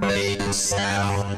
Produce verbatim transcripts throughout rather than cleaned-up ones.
Blade sound.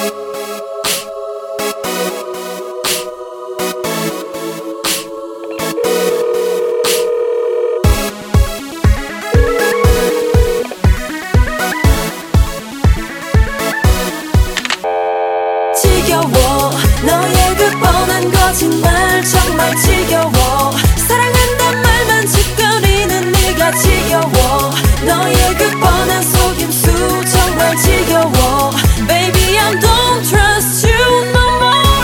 지겨워 너의 그 뻔한 거짓말 정말 지겨워 사랑한단 말만 짓거리는 네가 지겨워 너의 그 뻔한 속임수 정말 지겨워 Baby I don't trust you no more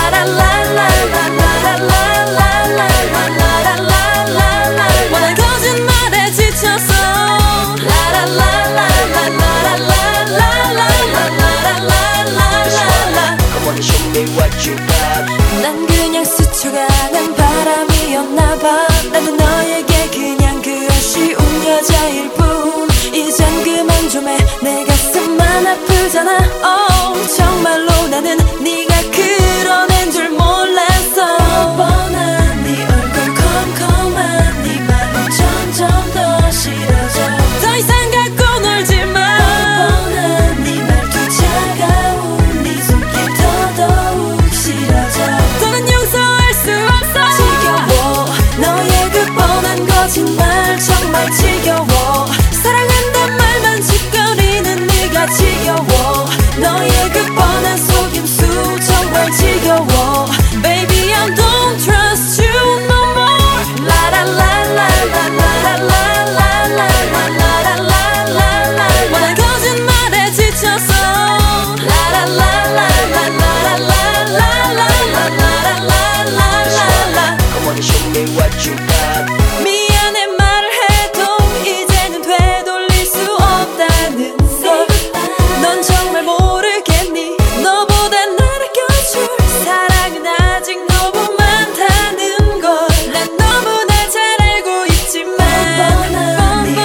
라라라라라라라라라라라라라라라라 원한 거짓말에 지쳐서 라라라라라라라라라라라라라라라 Show me what you got. 난 그냥 스쳐가는 바람이었나봐 나는 너에게 그냥 그 아쉬운 여자일 뿐 이젠 그만 좀 해 내 가슴만 아프잖아 oh, 정말로 나는 네가 그런 앤 줄 몰랐어 뻔뻔한 네 얼굴 컴컴한 네 말은 점점 더 싫어져 더 이상 갖고 놀지 마 뻔뻔한 네 말투 차가운 네 손길 더더욱 싫어져 더는 용서할 수 없어 지겨워 너의 그 뻔한 거짓말 정말 지겨워 사랑한단 말만 짓거리는 네가 지겨워 너의 그 뻔한 속임수 정말 지겨워 Baby I don't trust you no more 라라라라라라라라라라라라라라라 원한 거짓말에 지쳐서 라라라라라라라라라라라라라라 Come on, show me what you got. 미안해 말을 해도 이제는 되돌릴 수 없다는 걸 넌 정말 모르겠니 너보다 나를 껴줄 사랑은 아직 너무 많다는 걸 난 너무나 잘 알고 있지만 뻔뻔한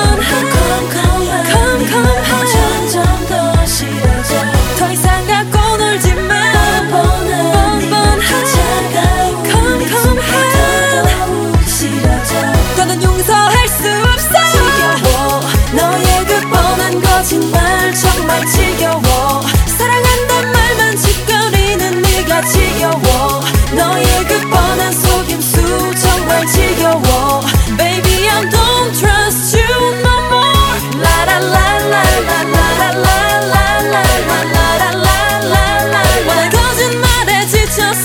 컴컴한 점점 더 싫어져 더 이상 갖고 놀지 마 뻔뻔한 차가운 컴컴한 더더욱 싫어져 더는 용서할 수 없어 지겨워 너의 그 뻔한 거짓말 정말 지겨워 사랑한단 말만 짓거리는 네가 지겨워 너의 그 뻔한 속임수 정말 지겨워 Baby I don't trust you no more 라라라라라라라라라라라라라라라 원한 거짓말에 지쳐서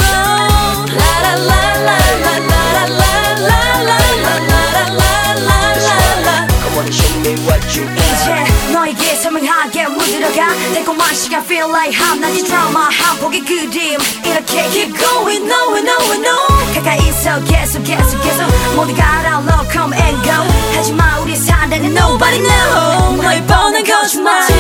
라라라라라라라라라라라라라라 Come on, show me what you got. 이제 너에게 선명하게 물들어가 달콤한 시간 feel like 한낮이 드라마 한 폭의 그림 이렇게 keep going no no no 가까이 있어 계속 계속 계속 모두가 알아 love come and go 하지마 우리 사랑은 nobody know 너의 뻔한 거짓말